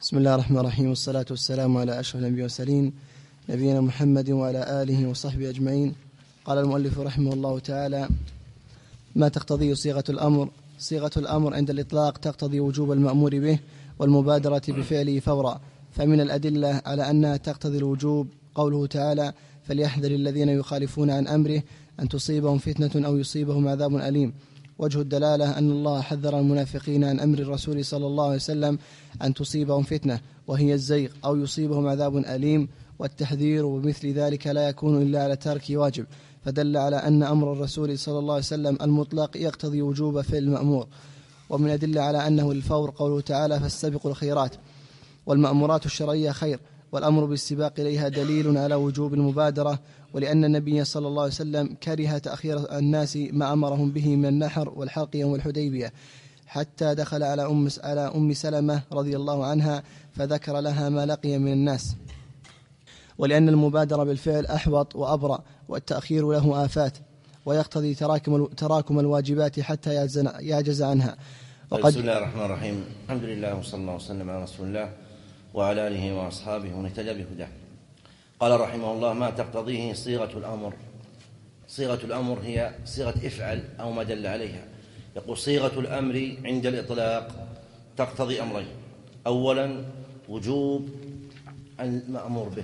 بسم الله الرحمن الرحيم، والصلاة والسلام على أشرف الأنبياء والمرسلين نبينا محمد وعلى آله وصحبه أجمعين. قال المؤلف رحمه الله تعالى: ما تقتضي صيغة الأمر؟ صيغة الأمر عند الإطلاق تقتضي وجوب المأمور به والمبادرة بفعله فورا، فمن الأدلة على أنها تقتضي الوجوب قوله تعالى: فليحذر الذين يخالفون عن أمره أن تصيبهم فتنة أو يصيبهم عذاب أليم. وجه الدلالة أن الله حذر المنافقين عن أمر الرسول صلى الله عليه وسلم أن تصيبهم فتنة وهي الزيغ أو يصيبهم عذاب أليم، والتحذير بمثل ذلك لا يكون إلا على ترك واجب، فدل على أن أمر الرسول صلى الله عليه وسلم المطلق يقتضي وجوب فعل المأمور. ومن أدلة على أنه للفور قوله تعالى: فاستبقوا الخيرات. والمأمورات الشرعية خير، والأمر بالسباق إليها دليل على وجوب المبادرة، ولأن النبي صلى الله عليه وسلم كره تأخير الناس ما أمرهم به من النحر والحلق يوم الحديبية، حتى دخل على أم سلمة رضي الله عنها فذكر لها ما لقي من الناس. ولأن المبادرة بالفعل أحوط وأبرأ، والتأخير له آفات، ويقتضي تراكم الواجبات حتى يعجز عنها. بسم الله الرحمن الرحيم، الحمد لله وصلى الله وسلم على رسول الله وعلى آله وأصحابه ومن اهتدى بهداه. قال رحمه الله: ما تقتضيه صيغة الأمر. صيغة الأمر هي صيغة افعل أو ما دل عليها. يقول: صيغة الأمر عند الإطلاق تقتضي أمرين: أولا وجوب المأمور به،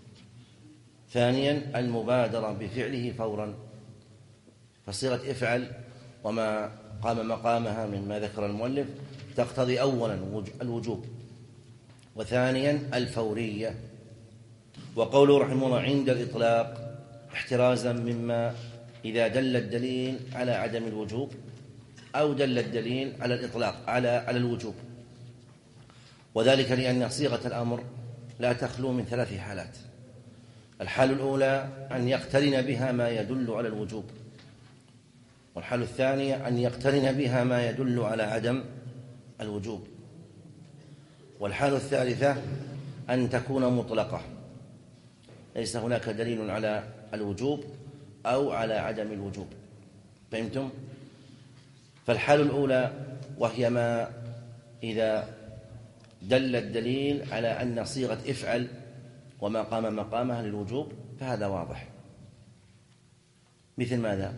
ثانيا المبادرة بفعله فورا. فصيغة افعل وما قام مقامها مما ذكر المؤلف تقتضي أولا الوجوب، وثانيا الفورية. وقوله رحمه الله عند الإطلاق احترازا مما إذا دل الدليل على عدم الوجوب أو دل الدليل على الإطلاق على الوجوب، وذلك لأن صيغة الأمر لا تخلو من ثلاث حالات. الحال الأولى أن يقترن بها ما يدل على الوجوب، والحال الثانية أن يقترن بها ما يدل على عدم الوجوب، والحال الثالثة أن تكون مطلقة ليس هناك دليل على الوجوب أو على عدم الوجوب. فهمتم؟ فالحال الأولى وهي ما إذا دل الدليل على أن صيغة افعل وما قام مقامها للوجوب فهذا واضح. مثل ماذا؟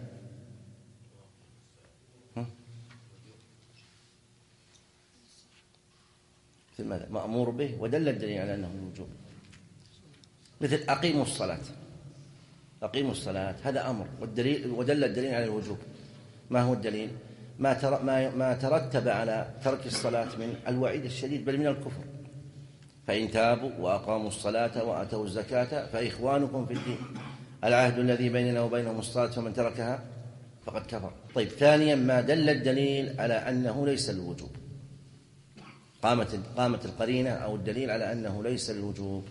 مثل ماذا؟ مأمور به ودل الدليل على أنه الوجوب. مثل أقيموا الصلاة. أقيموا الصلاة هذا أمر ودل الدليل على الوجوب. ما هو الدليل؟ ما ترتب على ترك الصلاة من الوعيد الشديد بل من الكفر. فإن تابوا وأقاموا الصلاة وآتوا الزكاة فإخوانكم في الدين، العهد الذي بيننا وبينهم الصلاة فمن تركها فقد كفر. طيب، ثانيا ما دل الدليل على أنه ليس الوجوب، قامت القرينة أو الدليل على أنه ليس الوجوب.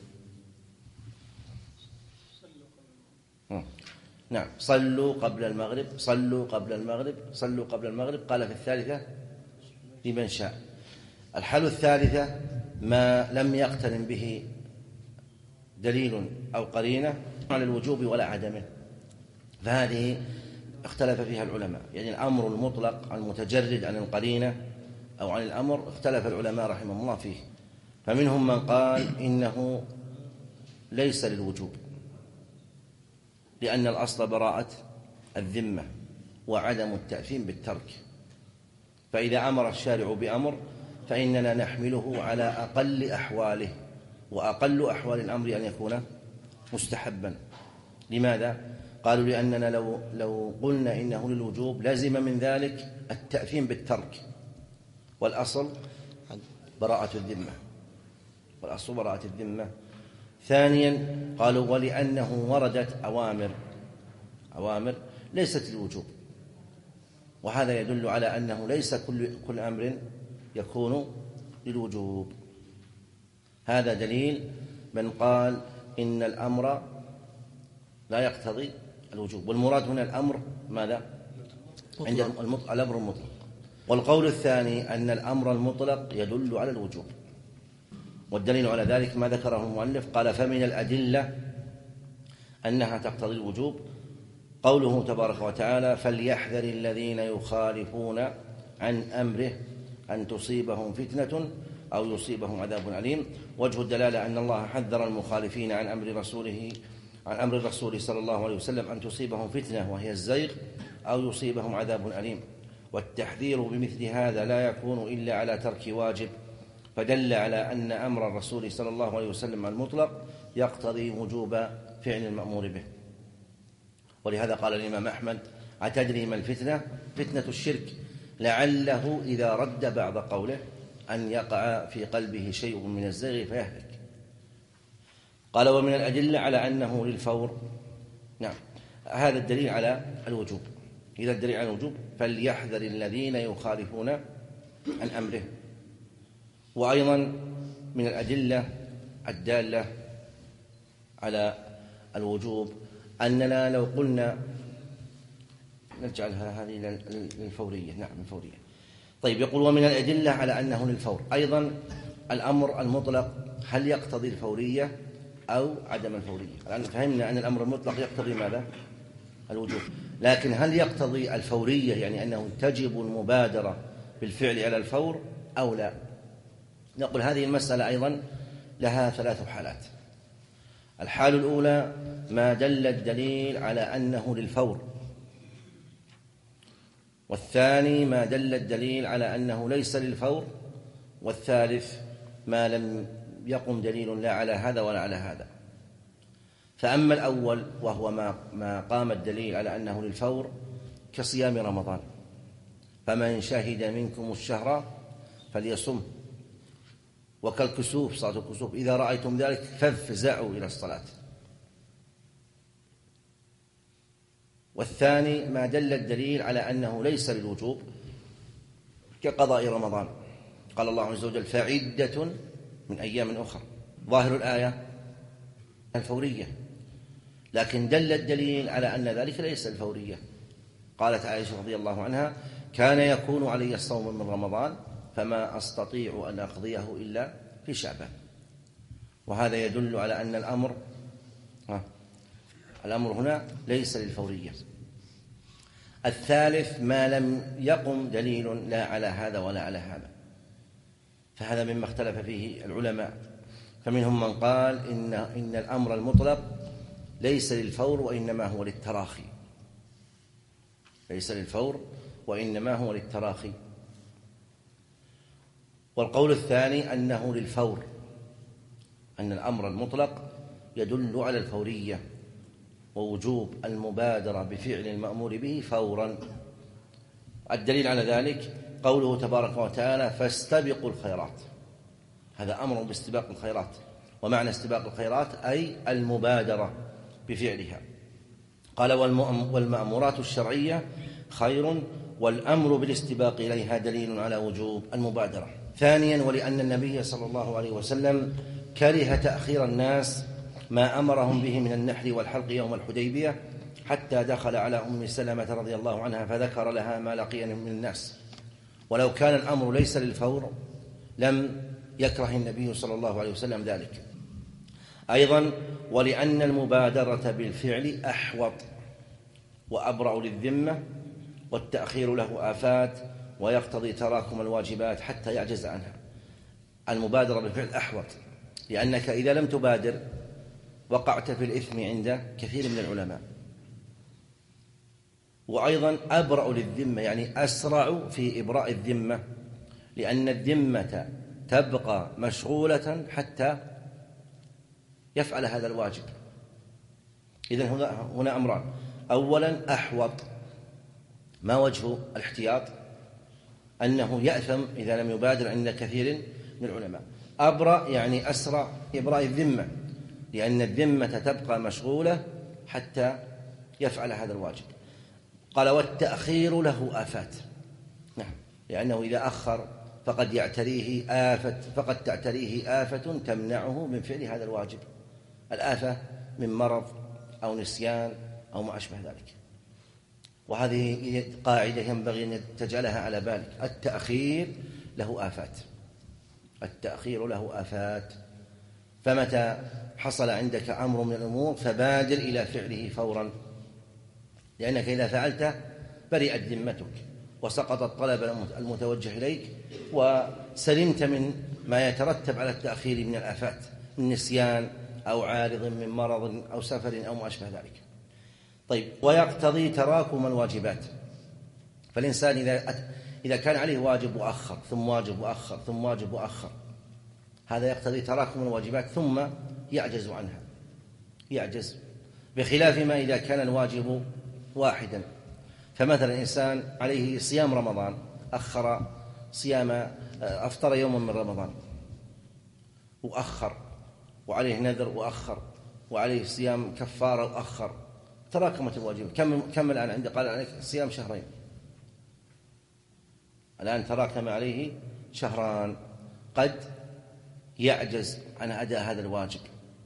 نعم، صلوا قبل المغرب، صلوا قبل المغرب، صلوا قبل المغرب. قال في الثالثة لمن شاء. الحال الثالثة ما لم يقترن به دليل أو قرينة على الوجوب ولا عدمه، فهذه اختلف فيها العلماء. يعني الأمر المطلق المتجرد عن القرينة أو عن الأمر اختلف العلماء رحمه الله فيه، فمنهم من قال إنه ليس للوجوب لأن الأصل براءة الذمة وعدم التأثيم بالترك، فإذا أمر الشارع بأمر فإننا نحمله على أقل أحواله، وأقل أحوال الأمر أن يكون مستحبا. لماذا؟ قالوا لأننا لو قلنا إنه للوجوب لازم من ذلك التأثيم بالترك، والأصل براءة الذمة، والأصل براءة الذمة. ثانيا قالوا ولأنه وردت أوامر ليست للوجوب، وهذا يدل على أنه ليس كل أمر يكون للوجوب. هذا دليل من قال إن الأمر لا يقتضي الوجوب، والمراد هنا الأمر ماذا؟ عند الأمر المطلق. والقول الثاني أن الأمر المطلق يدل على الوجوب، والدليل على ذلك ما ذكره المؤلف. قال: فمن الأدلة أنها تقتضي الوجوب قوله تبارك وتعالى: فليحذر الذين يخالفون عن أمره أن تصيبهم فتنة أو يصيبهم عذاب أليم. وجه الدلالة أن الله حذر المخالفين عن أمر الرسول صلى الله عليه وسلم أن تصيبهم فتنة وهي الزيغ أو يصيبهم عذاب أليم، والتحذير بمثل هذا لا يكون إلا على ترك واجب، فدل على أن أمر الرسول صلى الله عليه وسلم المطلق يقتضي وجوب فعل المأمور به. ولهذا قال الإمام أحمد: أتدري ما الفتنة؟ فتنة الشرك، لعله إذا رد بعض قوله أن يقع في قلبه شيء من الزيغ فيهلك. قال: ومن الأدلة على أنه للفور. نعم، هذا الدليل على الوجوب. إذا الدليل على الوجوب فليحذر الذين يخالفون عن أمره. وأيضا من الأدلة الدالة على الوجوب أننا لو قلنا نجعلها هذه للفورية. نعم، الفورية. طيب، يقول: ومن الأدلة على أنه للفور. أيضا الأمر المطلق هل يقتضي الفورية أو عدم الفورية؟ الآن فهمنا أن الأمر المطلق يقتضي ماذا؟ الوجوب. لكن هل يقتضي الفورية، يعني أنه تجب المبادرة بالفعل على الفور أو لا؟ نقول هذه المسألة أيضا لها 3 حالات. الحال الأولى ما دل الدليل على أنه للفور، والثاني ما دل الدليل على أنه ليس للفور، والثالث ما لم يقم دليل لا على هذا ولا على هذا. فأما الأول وهو ما قام الدليل على أنه للفور كصيام رمضان: فمن شهد منكم الشهر فليصم، وكالكسوف، صلاة الكسوف: إذا رأيتم ذلك فافزعوا إلى الصلاة. والثاني ما دل الدليل على أنه ليس للوجوب كقضاء رمضان، قال الله عز وجل: فعدة من أيام أخرى. ظاهر الآية الفورية، لكن دل الدليل على أن ذلك ليس الفورية. قالت عائشة رضي الله عنها: كان يكون علي الصوم من رمضان فما أستطيع أن أقضيه إلا في شعبان. وهذا يدل على أن الأمر هنا ليس للفورية. الثالث ما لم يقم دليل لا على هذا ولا على هذا، فهذا مما اختلف فيه العلماء. فمنهم من قال إن الأمر المطلق ليس للفور وإنما هو للتراخي، ليس للفور وإنما هو للتراخي. والقول الثاني أنه للفور، أن الأمر المطلق يدل على الفورية ووجوب المبادرة بفعل المأمور به فورا. الدليل على ذلك قوله تبارك وتعالى: فاستبقوا الخيرات. هذا أمر باستباق الخيرات، ومعنى استباق الخيرات أي المبادرة بفعلها. قال: والمأمورات الشرعية خير، والأمر بالاستباق إليها دليل على وجوب المبادرة. ثانيا، ولأن النبي صلى الله عليه وسلم كره تأخير الناس ما أمرهم به من النحر والحلق يوم الحديبية، حتى دخل على أم سلمة رضي الله عنها فذكر لها ما لقي من الناس. ولو كان الأمر ليس للفور لم يكره النبي صلى الله عليه وسلم ذلك. أيضا ولأن المبادرة بالفعل أحوط وأبرأ للذمة، والتأخير له آفات ويقتضي تراكم الواجبات حتى يعجز عنها. المبادرة بالفعل أحوط، لأنك إذا لم تبادر وقعت في الإثم عند كثير من العلماء. وأيضا أبرأ للذمة، يعني أسرع في إبراء الذمة، لأن الذمة تبقى مشغولة حتى يفعل هذا الواجب. إذن هنا أمران: أولا أحوط، ما وجه الاحتياط؟ أنه يأثم إذا لم يبادر عند كثير من العلماء. أبرأ يعني أسرع إبراء الذمة، لأن الذمة تبقى مشغولة حتى يفعل هذا الواجب. قال: والتأخير له آفات. نعم، لأنه إذا أخر فقد تعتريه آفة تمنعه من فعل هذا الواجب. الآفة من مرض أو نسيان أو ما أشبه ذلك. وهذه قاعدة ينبغي أن تجعلها على بالك: التأخير له آفات، التأخير له آفات. فمتى حصل عندك أمر من الأمور فبادر إلى فعله فورا، لأنك إذا فعلته برئت ذمتك وسقط الطلب المتوجه إليك، وسلمت من ما يترتب على التأخير من الآفات، من نسيان أو عارض من مرض أو سفر أو ما أشبه ذلك. طيب، ويقتضي تراكم الواجبات. فالإنسان إذا كان عليه واجب وأخر، ثم واجب وأخر، ثم واجب وأخر، هذا يقتضي تراكم الواجبات ثم يعجز عنها، يعجز، بخلاف ما إذا كان الواجب واحدا. فمثلا إنسان عليه صيام رمضان، أخر صيام، أفطر يوما من رمضان وأخر، وعليه نذر وأخر، وعليه صيام كفارة وأخر، تراكمت الواجبات. كم الآن عنده؟ قال عليك صيام شهرين، الآن تراكم عليه شهران، قد يعجز عن أداء هذا الواجب.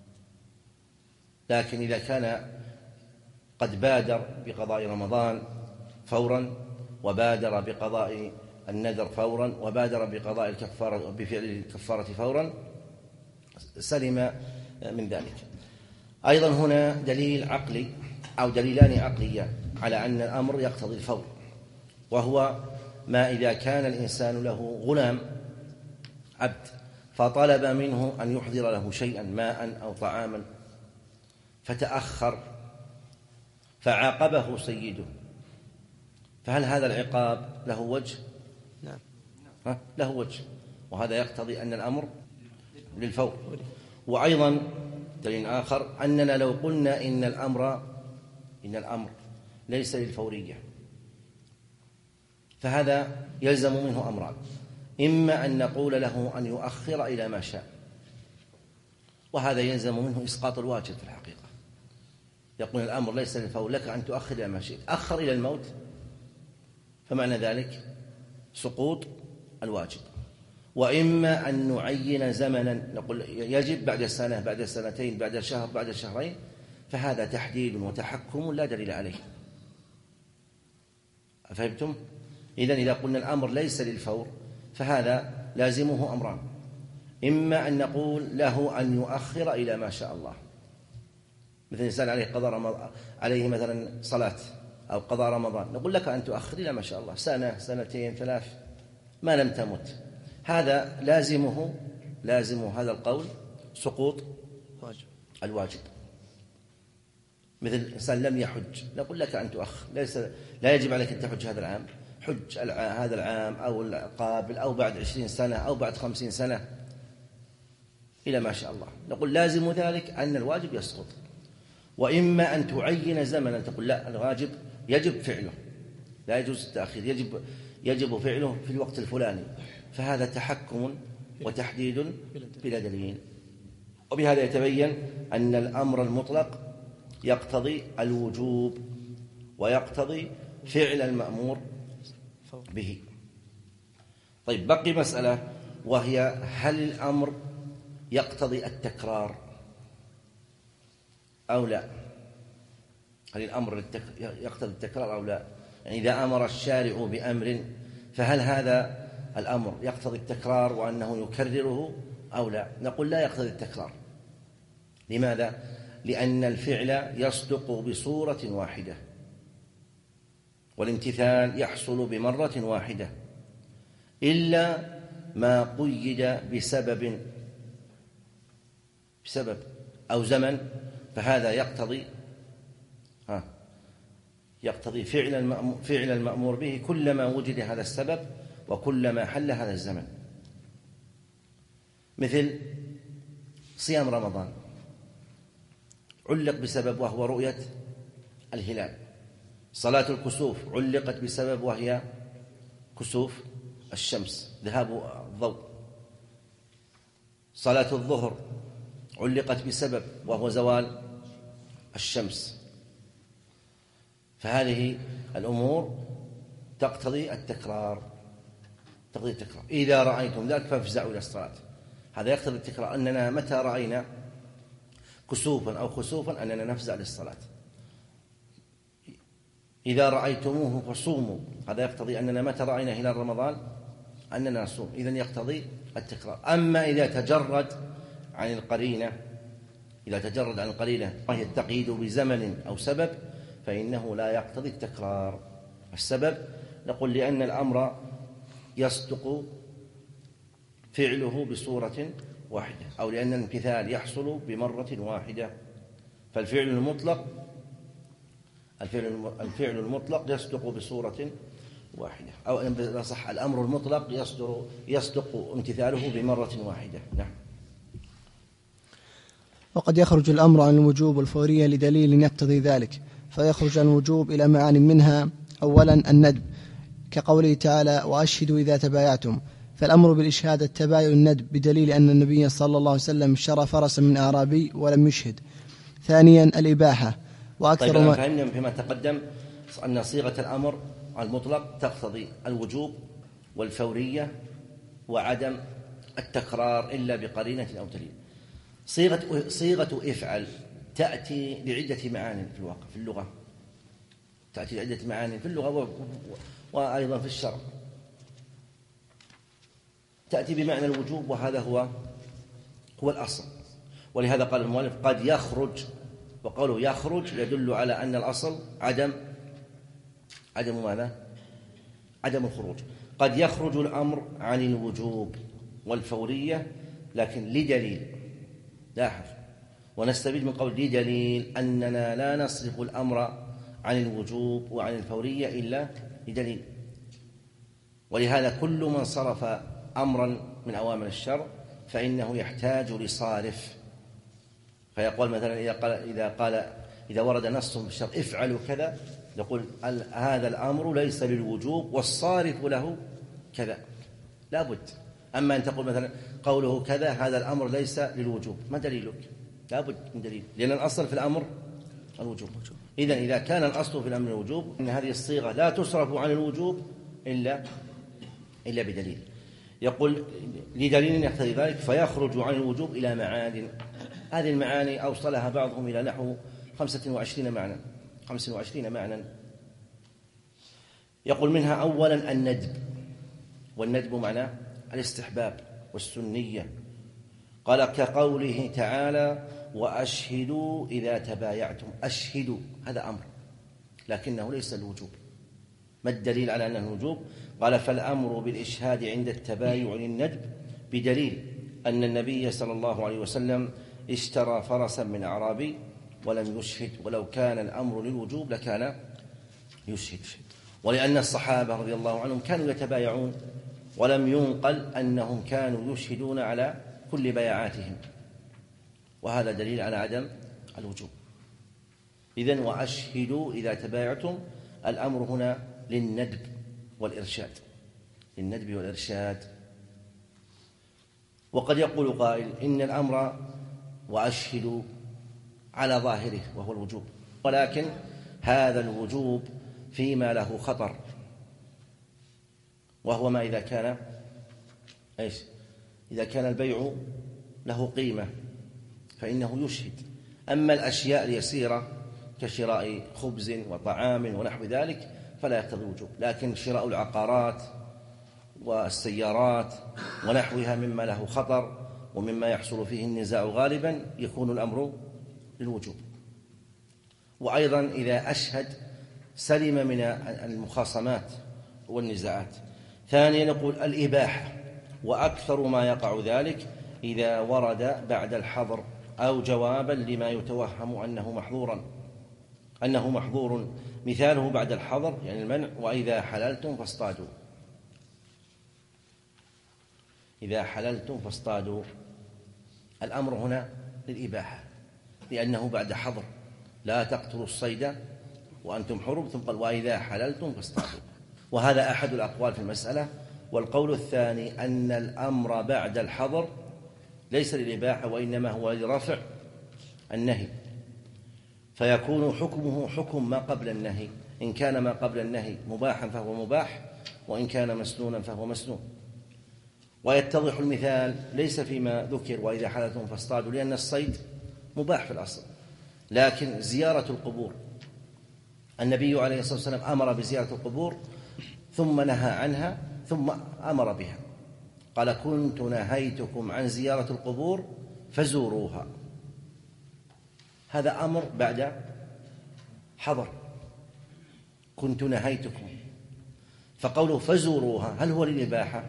لكن إذا كان قد بادر بقضاء رمضان فورا، وبادر بقضاء النذر فورا، وبادر بقضاء الكفارة، بفعل الكفارة فورا، سلم من ذلك. أيضا هنا دليل عقلي أو دليلان عقليان على أن الأمر يقتضي الفور، وهو ما إذا كان الإنسان له غلام عبد فطلب منه أن يحضر له شيئا، ماء أو طعاما، فتأخر فعاقبه سيده، فهل هذا العقاب له وجه؟ نعم، له وجه، وهذا يقتضي أن الأمر للفور. وأيضا دليل آخر أننا لو قلنا إن الأمر ليس للفورية، فهذا يلزم منه أمران: إما أن نقول له أن يؤخر إلى ما شاء، وهذا يلزم منه إسقاط الواجب في الحقيقة. يقول الأمر ليس للفور، لك أن تؤخر إلى ما شئت، أخر إلى الموت، فمعنى ذلك سقوط الواجب. وإما أن نعين زمنا، نقول يجب بعد سنة، بعد سنتين، بعد شهر، بعد شهرين، فهذا تحديد وتحكم لا دليل عليه. أفهمتم؟ إذا قلنا الأمر ليس للفور فهذا لازمه أمران: إما أن نقول له أن يؤخر إلى ما شاء الله، مثل إنسان عليه قضاء عليه مثلا صلاة أو قضاء رمضان، نقول لك أن تؤخر إلى ما شاء الله، سنة، سنتين، 3، ما لم تمت. هذا لازمه هذا القول سقوط الواجب. مثل إنسان لم يحج، نقول لك أن تؤخر، لا يجب عليك أن تحج هذا العام، حج هذا العام أو القابل أو بعد 20 سنة أو بعد 50 سنة إلى ما شاء الله. نقول لازم ذلك أن الواجب يسقط. وإما أن تعين زمنا، تقول لا، الواجب يجب فعله، لا يجوز التأخير، يجب فعله في الوقت الفلاني، فهذا تحكم وتحديد بلا دليل. وبهذا يتبين أن الأمر المطلق يقتضي الوجوب ويقتضي فعل المأمور به. طيب، بقي مسألة، وهي هل الأمر يقتضي التكرار أو لا؟ هل الأمر يقتضي التكرار أو لا؟ يعني إذا أمر الشارع بأمر، فهل هذا الأمر يقتضي التكرار وأنه يكرره أو لا؟ نقول لا يقتضي التكرار. لماذا؟ لأن الفعل يصدق بصورة واحدة، والامتثال يحصل بمرة واحدة، إلا ما قيد بسبب أو زمن، فهذا يقتضي فعل المأمور به كلما وجد هذا السبب وكلما حل هذا الزمن. مثل صيام رمضان علق بسبب وهو رؤية الهلال، صلاة الكسوف علقت بسبب وهي كسوف الشمس، ذهاب الضوء، صلاة الظهر علقت بسبب وهو زوال الشمس. فهذه الأمور تقتضي التكرار. إذا رأيتم ذلك فافزعوا إلى الصلاة، هذا يقتضي التكرار، أننا متى رأينا كسوفا أو خسوفا أننا نفزع للصلاة. إذا رأيتموه فصوموا، هذا يقتضي أننا متى رأينا هلال رمضان أننا نصوم، إذن يقتضي التكرار. أما إذا تجرد عن القرينة وهي التقييد بزمن أو سبب، فإنه لا يقتضي التكرار. السبب نقول لأن الأمر يصدق فعله بصورة واحدة، أو لأن الامتثال يحصل بمرة واحدة. فالفعل المطلق يصدق بصورة واحدة، أو إن صح الأمر المطلق يصدق امتثاله بمرة واحدة. نعم. وقد يخرج الأمر عن الوجوب والفورية لدليل يقتضي ذلك، فيخرج عن الوجوب إلى معان منها: أولا الندب، كقوله تعالى: وأشهدوا إذا تبايعتم، فالأمر بالإشهاد التباين الندب، بدليل أن النبي صلى الله عليه وسلم اشترى فرسا من أعرابي ولم يشهد. ثانيا الإباحة، وأكثر طيب فهمنا فيما تقدم أن صيغة الأمر المطلق تقتضي الوجوب والفورية وعدم التكرار إلا بقرينة أو دليل. صيغة افعل تأتي لعدة معان في اللغة، تأتي لعدة معان في اللغة وأيضا في الشرع. تأتي بمعنى الوجوب، وهذا هو الأصل، ولهذا قال المؤلف قد يخرج، وقوله يخرج يدل على أن الأصل عدم ماذا؟ عدم الخروج. قد يخرج الأمر عن الوجوب والفورية لكن لدليل. لاحظ، ونستفيد من قول لدليل أننا لا نصرف الأمر عن الوجوب وعن الفورية إلا لدليل. ولهذا كل من صرف أمرا من أوامر الشرع فإنه يحتاج لصارف، فيقول مثلا إذا ورد نص في الشرع افعلوا كذا، يقول هذا الأمر ليس للوجوب والصارف له كذا، لا بد. أما أن تقول مثلا قوله كذا هذا الأمر ليس للوجوب، ما دليلك؟ لا بد من دليل، لأن الأصل في الأمر الوجوب. إذا كان الأصل في الأمر الوجوب، إن هذه الصيغة لا تصرف عن الوجوب إلا بدليل. يقول لدليل يقتضي ذلك، فيخرج عن الوجوب إلى معان. هذه المعاني أوصلها بعضهم إلى نحو 25 معنى. يقول منها أولا الندب، والندب معناه الاستحباب والسنية. قال كقوله تعالى: وأشهدوا إذا تبايعتم. أشهدوا هذا أمر لكنه ليس الوجوب. ما الدليل على أنه الوجوب؟ قال: فالأمر بالإشهاد عند التبايع للندب، بدليل أن النبي صلى الله عليه وسلم اشترى فرسا من أعرابي ولم يشهد، ولو كان الأمر للوجوب لكان يشهد. ولأن الصحابة رضي الله عنهم كانوا يتبايعون، ولم ينقل أنهم كانوا يشهدون على كل بيعاتهم، وهذا دليل على عدم الوجوب. إذن وأشهدوا إذا تبايعتم، الأمر هنا للندب والإرشاد. وقد يقول قائل إن الأمر وأشهدوا على ظاهره وهو الوجوب، ولكن هذا الوجوب فيما له خطر، وهو ما إذا كان البيع له قيمة فإنه يشهد. أما الأشياء اليسيرة كشراء خبز وطعام ونحو ذلك فلا يقتضي الوجوب، لكن شراء العقارات والسيارات ونحوها مما له خطر ومما يحصل فيه النزاع غالبا يكون الأمر للوجوب. وأيضا إذا أشهد سلم من المخاصمات والنزاعات. ثانيا نقول الإباحة، وأكثر ما يقع ذلك إذا ورد بعد الحظر أو جوابا لما يتوهم أنه محظور. مثاله بعد الحظر يعني المنع: وإذا حللتم فاصطادوا. إذا حللتم فاصطادوا، الأمر هنا للإباحة لأنه بعد حظر: لا تقتلوا الصيد وأنتم حرم، ثم قال: وإذا حللتم فاصطادوا. وهذا أحد الأقوال في المسألة. والقول الثاني أن الأمر بعد الحظر ليس للإباحة وإنما هو لرفع النهي، فيكون حكمه حكم ما قبل النهي. إن كان ما قبل النهي مباحا فهو مباح، وإن كان مسنونا فهو مسنون. ويتضح المثال ليس فيما ذكر وإذا حللتم فاصطادوا، لأن الصيد مباح في الأصل، لكن زيارة القبور النبي عليه الصلاة والسلام أمر بزيارة القبور ثم نهى عنها ثم أمر بها. قال: كنت نهيتكم عن زيارة القبور فزوروها. هذا أمر بعد حظر، كنت نهيتكم. فقوله فزوروها هل هو للإباحة؟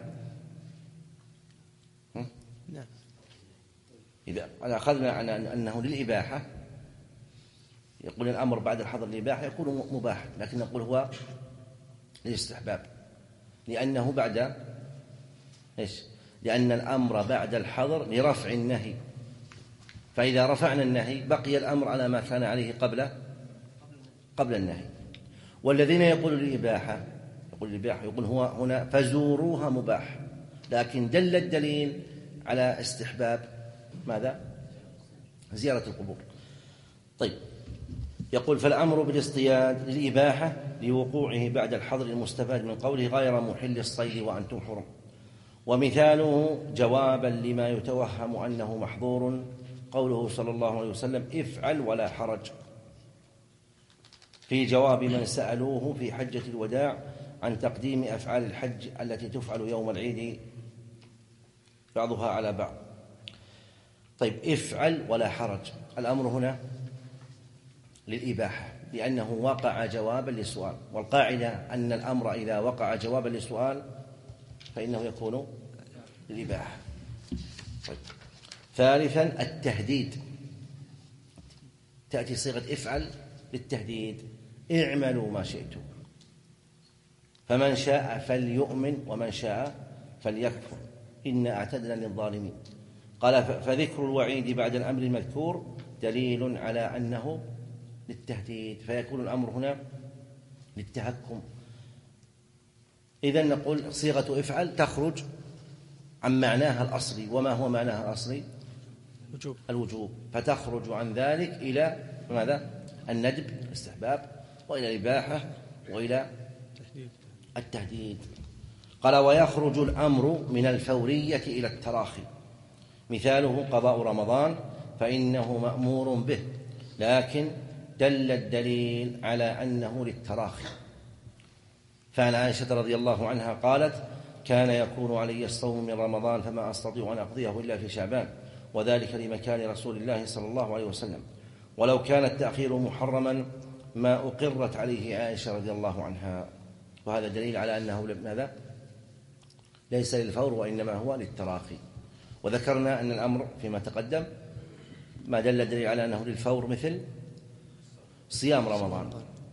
نعم. إذا أخذنا أنه للإباحة يقول الأمر بعد الحظر للإباحة يكون مباح، لكن نقول هو للاستحباب، لأنه بعد إيش؟ لأن الأمر بعد الحظر لرفع النهي، فإذا رفعنا النهي بقي الأمر على ما كان عليه قبل النهي. والذين يقولون الإباحة يقول هو هنا فزوروها مباح، لكن دل الدليل على استحباب ماذا؟ زيارة القبور. طيب، يقول فالأمر بالاصطياد للإباحة لوقوعه بعد الحظر المستفاد من قوله غير محل الصيد وأنتم حرم. ومثاله جوابا لما يتوهم أنه محظور قوله صلى الله عليه وسلم افعل ولا حرج، في جواب من سألوه في حجة الوداع عن تقديم أفعال الحج التي تفعل يوم العيد بعضها على بعض. طيب، افعل ولا حرج، الأمر هنا للإباحة لأنه وقع جوابا للسؤال، والقاعدة أن الأمر إذا وقع جوابا للسؤال فإنه يكون للإباحة. طيب، ثالثا التهديد، تأتي صيغة افعل للتهديد، اعملوا ما شئتم، فمن شاء فليؤمن ومن شاء فليكفر إنا أعتدنا للظالمين. قال فذكر الوعيد بعد الأمر المذكور دليل على أنه للتهديد، فيكون الأمر هنا للتهكم. إذن نقول صيغة افعل تخرج عن معناها الأصلي، وما هو معناها الأصلي؟ الوجوب، فتخرج عن ذلك إلى ماذا؟ الندب الاستحباب، وإلى الإباحة، وإلى التهديد. قال ويخرج الأمر من الفورية إلى التراخي، مثاله قضاء رمضان فإنه مأمور به، لكن دل الدليل على أنه للتراخي. فعن عائشة رضي الله عنها قالت كان يكون علي الصوم من رمضان فما أستطيع أن أقضيه إلا في شعبان، وذلك لمكان رسول الله صلى الله عليه وسلم، ولو كان التأخير محرما ما أقرت عليه عائشة رضي الله عنها. وهذا دليل على أنه ماذا؟ ليس للفور وإنما هو للتراخي. وذكرنا أن الأمر فيما تقدم ما دل الدليل على أنه للفور مثل صيام رمضان،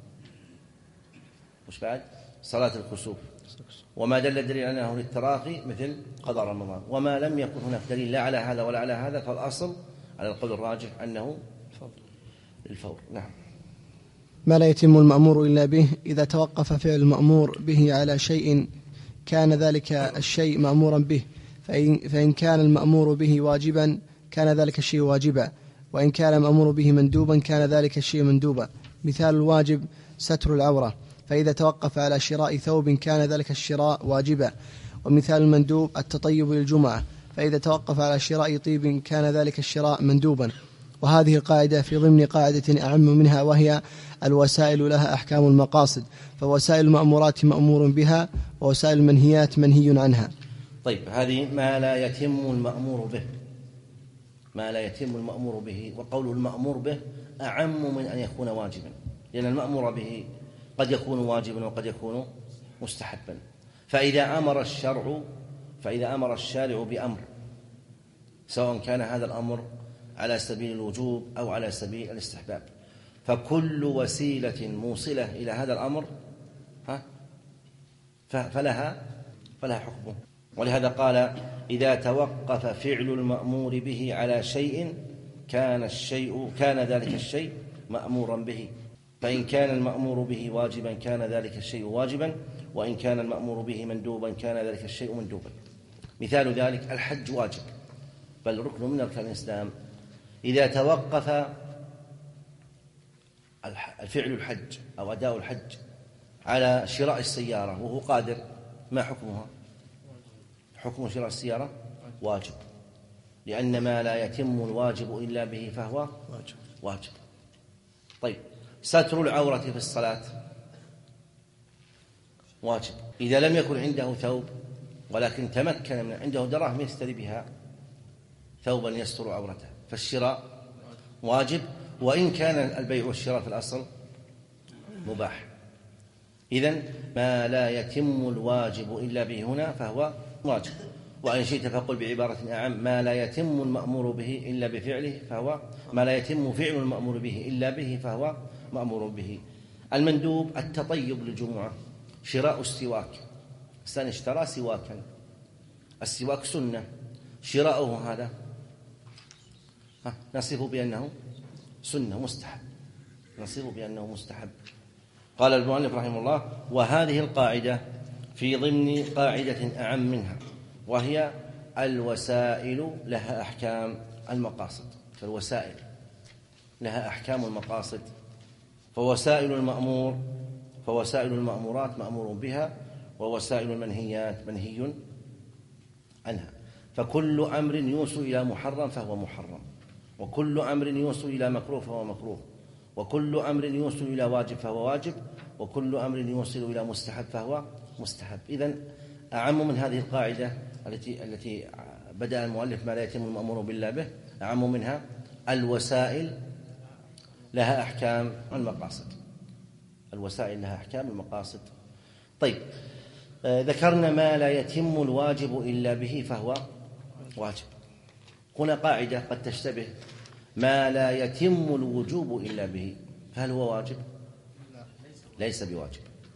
وش بعد؟ صلاة الكسوف. وما دل الدليل على أنه للتراخي مثل قضاء رمضان. وما لم يكن هناك دليل لا على هذا ولا على هذا فالأصل على القول الراجح أنه للفور. نعم. ما لا يتم المأمور إلا به إذا توقف فعل المأمور به على شيء كان ذلك الشيء مأمورا به، فإن كان المأمور به واجبا كان ذلك الشيء واجبا، وإن كان المأمور به مندوبا كان ذلك الشيء مندوبا. مثال الواجب ستر العورة، فإذا توقف على شراء ثوب كان ذلك الشراء واجبا. ومثال المندوب التطيب للجمعة، فإذا توقف على شراء طيب كان ذلك الشراء مندوبا. وهذه القاعدة في ضمن قاعدة أعم منها، وهي الوسائل لها أحكام المقاصد، فوسائل المأمورات مأمور بها، ووسائل المنهيات منهي عنها. طيب، هذه ما لا يتم المأمور به، ما لا يتم المأمور به، وقول المأمور به أعم من أن يكون واجبا، لأن المأمور به قد يكون واجبا وقد يكون مستحبا. فإذا أمر الشارع بأمر، سواء كان هذا الأمر على سبيل الوجوب أو على سبيل الاستحباب، فكل وسيلة موصلة إلى هذا الأمر فلها حكمه. ولهذا قال إذا توقف فعل المأمور به على شيء كان ذلك الشيء مأمورا به، فإن كان المأمور به واجبا كان ذلك الشيء واجبا، وإن كان المأمور به مندوبا كان ذلك الشيء مندوبا. مثال ذلك الحج واجب بل ركن من أركان الإسلام، إذا توقف الفعل الحج أو أداء الحج على شراء السيارة وهو قادر، ما حكمها؟ حكم شراء السيارة واجب، لأن ما لا يتم الواجب إلا به فهو واجب. طيب، ستر العورة في الصلاة واجب، إذا لم يكن عنده ثوب ولكن تمكن من عنده دراهم يشتري بها ثوبا يستر عورته فالشراء واجب، وإن كان البيع والشراء في الأصل مباح. إذن ما لا يتم الواجب إلا به هنا فهو واجب. وإن شئت فقل بعبارة أعم: ما لا يتم المأمور به إلا بفعله فهو ما لا يتم فعل المأمور به إلا به فهو مأمور به. المندوب التطيب للجمعة، شراء السواك، إنسان اشترى سواكا، السواك سنة، شراؤه هذا نصفه بأنه سنة مستحب، نصفه بأنه مستحب. قال المؤلف رحمه الله: وهذه القاعدة في ضمن قاعدة أعم منها، وهي الوسائل لها أحكام المقاصد. فالوسائل لها أحكام المقاصد، فوسائل المأمورات مأمور بها، ووسائل المنهيات منهي عنها. فكل أمر يوصل إلى محرم فهو محرم، وكل أمر يوصل إلى مكروه فهو مكروه، وكل أمر يوصل إلى واجب فهو واجب، وكل أمر يوصل إلى مستحب فهو مستحب. إذن أعم من هذه القاعدة التي بدأ المؤلف: ما لا يتم المأمور بالله به، أعم منها الوسائل لها أحكام المقاصد. الوسائل لها أحكام المقاصد. طيب، ذكرنا ما لا يتم الواجب إلا به فهو واجب. هنا قاعدة قد تشتبه: ما لا يتم الوجوب إلا به، فهل هو واجب؟ ليس بواجب.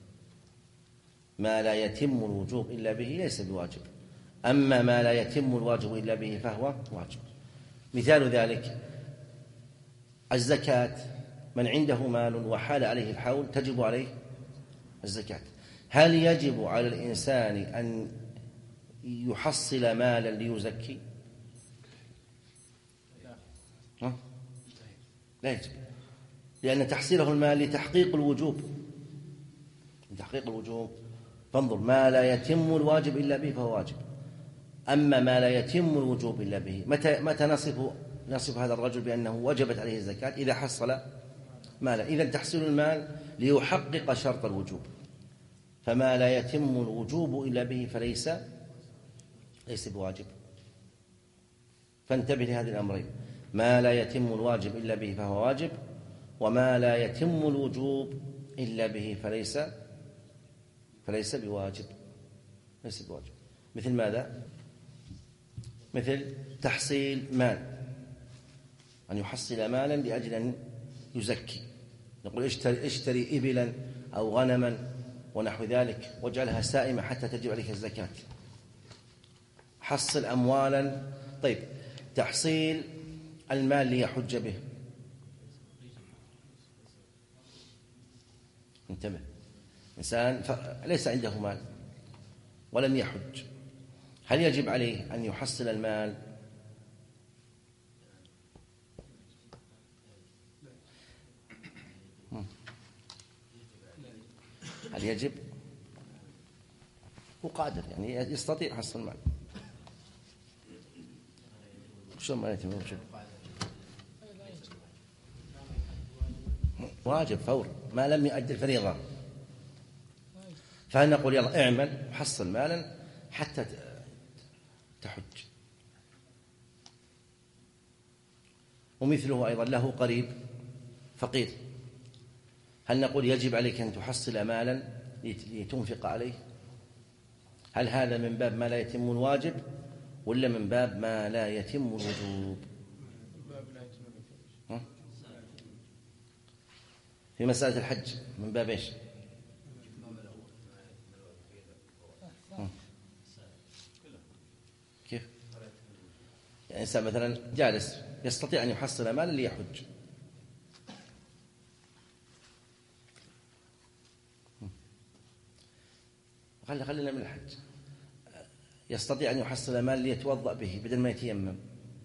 ما لا يتم الوجوب إلا به ليس بواجب، أما ما لا يتم الواجب إلا به فهو واجب. مثال ذلك الزكاة: من عنده مال وحال عليه الحول تجب عليه الزكاة. هل يجب على الإنسان أن يحصل مالا ليزكي؟ لا يجب، لأن تحصيله المال لتحقيق الوجوب. فانظر: ما لا يتم الواجب إلا به فهو واجب، أما ما لا يتم الوجوب إلا به، متى نصف هذا الرجل بأنه وجبت عليه الزكاة؟ إذا حصل مالا. إذن تحصيل المال ليحقق شرط الوجوب، فما لا يتم الوجوب إلا به فليس بواجب. فانتبه لهذه الأمرين: ما لا يتم الواجب إلا به فهو واجب، وما لا يتم الوجوب إلا به فليس بواجب. مثل ماذا؟ مثل تحصيل مال، أن يحصل مالا لأجل أن يزكي. نقول: اشتري إبلا أو غنما ونحو ذلك واجعلها سائمة حتى تجب عليك الزكاة. حصل أموالا. طيب، تحصيل المال ليحج به. انتبه: إنسان ليس عنده مال ولم يحج، هل يجب عليه أن يحصل المال؟ هل يجب؟ هو قادر، يعني يستطيع حصل المال. شو ما يتم الوجوب؟ واجب فور ما لم يؤدي الفريضة. فهل نقول: يلا اعمل وحصل مالا حتى تحج؟ ومثله أيضا له قريب فقير، هل نقول: يجب عليك أن تحصل مالا لتنفق عليه؟ هل هذا من باب ما لا يتم الواجب ولا من باب ما لا يتم الوجوب؟ في مسألة الحج من باب إيش؟ كيف؟ يعني إنسان مثلا جالس يستطيع أن يحصل مالا ليحج، خلينا من الحج، يستطيع أن يحصل مال ليتوضأ به بدل ما يتيمم.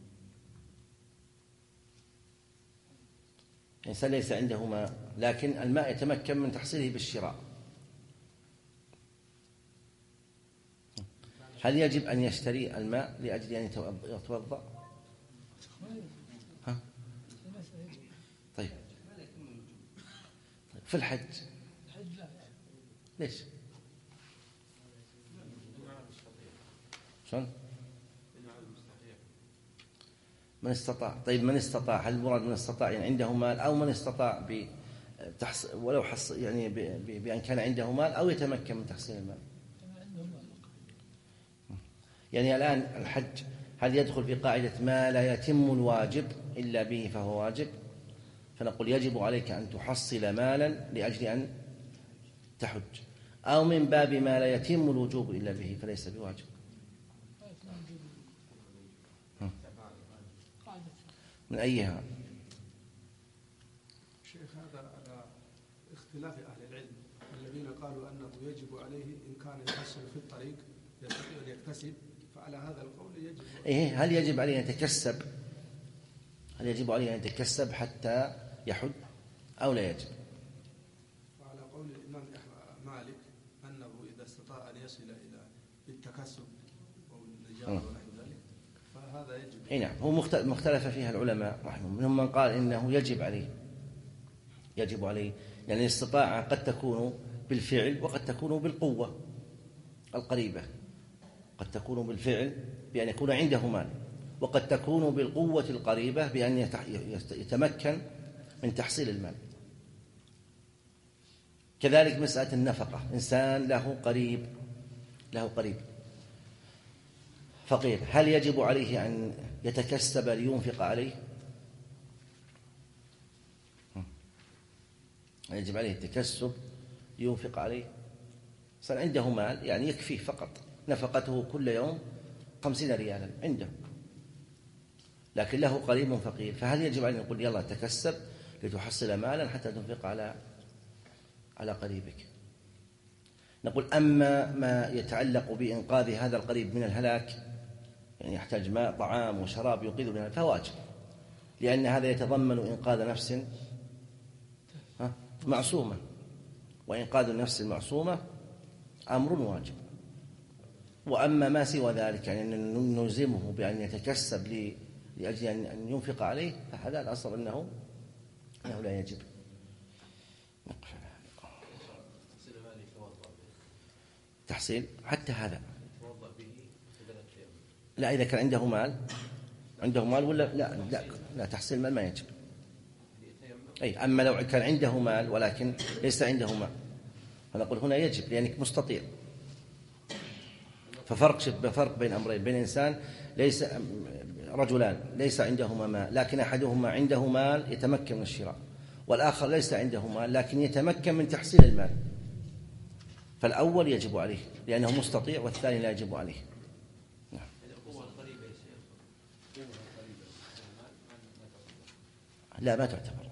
إنسان ليس عنده ماء لكن الماء يتمكن من تحصيله بالشراء، هل يجب أن يشتري الماء لأجل أن يتوضأ؟ طيب، في الحج ليش؟ شلون؟ من استطاع. طيب، من استطاع، هل المراد من استطاع يعني عنده مال، أو من استطاع ولو يعني بأن كان عنده مال أو يتمكن من تحصيل المال. يعني الآن الحج هل يدخل في قاعدة ما لا يتم الواجب إلا به فهو واجب؟ فنقول يجب عليك أن تحصل مالا لأجل أن تحج، أو من باب ما لا يتم الوجوب إلا به فليس بواجب. من أيها؟ شيخ، هذا على اختلاف أهل العلم الذين قالوا أنه يجب عليه إن كان يحصل في الطريق يستطيع أن يكتسب، فعلى هذا القول يجب. هل يجب عليه أن يتكسب؟ هل يجب عليه أن يتكسب حتى يحج أو لا يجب؟ وعلى قول الإمام مالك أنه إذا استطاع أن يصل إلى التكسب أو النجاة ونحو ذلك فهذا يجب. نعم، هو مختلف فيها العلماء رحمهم. منهم من قال إنه يجب عليه، يعني الاستطاعة قد تكون بالفعل وقد تكون بالقوة القريبة، قد تكون بالفعل بأن يكون عنده مال، وقد تكون بالقوة القريبة بأن يتمكن من تحصيل المال. كذلك مسألة النفقة، إنسان له قريب فقير، هل يجب عليه أن يتكسب لينفق عليه؟ يجب عليه التكسب لينفق عليه. صار عنده مال يعني يكفيه فقط، نفقته كل يوم 50 ريالا عنده، لكن له قريب فقير، فهل يجب عليه أن يقول يلا تكسب لتحصل مالا حتى تنفق على قريبك؟ نقول أما ما يتعلق بإنقاذ هذا القريب من الهلاك، يعني يحتاج ماء طعام وشراب ينقذه من الهلاك، فواجب، لأن هذا يتضمن إنقاذ نفس معصومة، وإنقاذ النفس المعصومة أمر واجب. وأما ما سوى ذلك، يعني أن نلزمه بأن يتكسب لأجل أن ينفق عليه، فهذا الأصل أنه لا يجب. تحصيل حتى هذا لا، إذا كان عنده مال ولا لا تحصيل المال ما يجب. أما لو كان عنده مال ولكن ليس عنده مال فنقول هنا يجب، لأنك مستطيع. ففرق بين أمرين، بين إنسان ليس رجلان ليس عندهما مال لكن أحدهما عنده مال يتمكن من الشراء، والآخر ليس عنده مال لكن يتمكن من تحصيل المال، فالأول يجب عليه لأنه مستطيع، والثاني لا يجب عليه. نعم. لا، ما تعتبر.